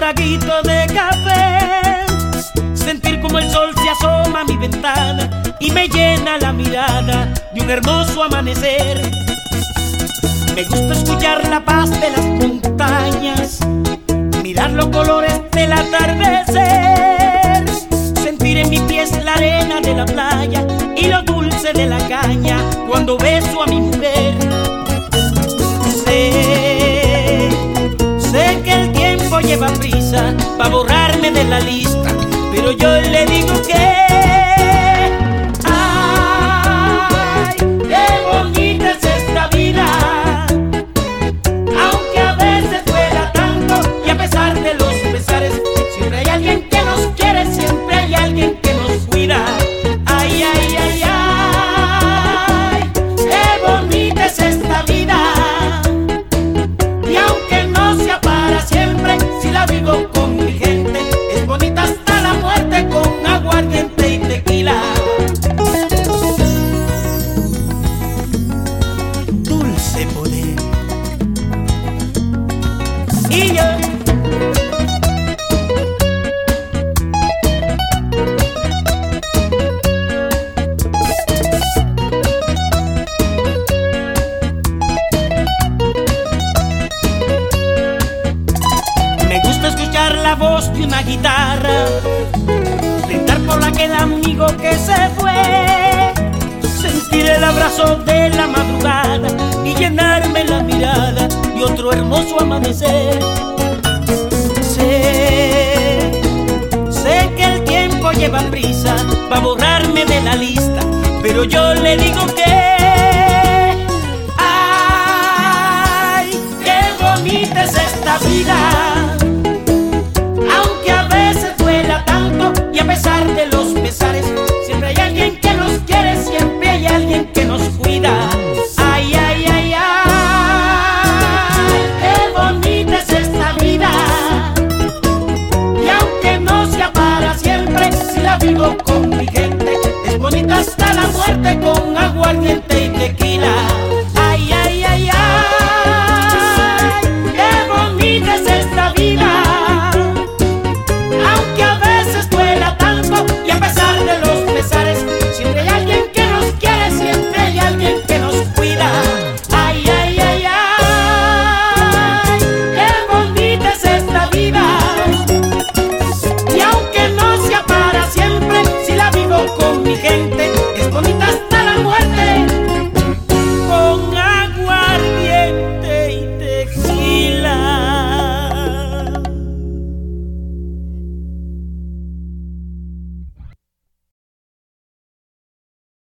traguito de café, sentir como el sol se asoma a mi ventana y me llena la mirada de un hermoso amanecer. Me gusta escuchar la paz de las montañas, mirar los colores del atardecer, sentir en mis pies la arena de la playa y lo dulce de la caña cuando beso a mi mujer. Sé que el tiempo lleva prisa para borrarme de la lista, pero yo le digo que ay, qué bonita es esta vida, aunque a veces duela tanto y a pesar de los pesares, siempre hay alguien que nos quiere, siempre hay alguien que nos cuida. Ay, ay, ay, ay, qué bonita es esta vida, y aunque no sea para siempre, si la vivo con mi gente, es bonita hasta la muerte con aguardiente y tequila. Dulce poder. Y yo me gusta escuchar la voz de una guitarra, brindar por aquel amigo que se fue, sentir el abrazo de la madrugada y llenarme la mirada de otro hermoso amanecer. Sé que el tiempo lleva prisa para borrarme de la lista, pero yo le digo que ay, qué bonita es esta vida,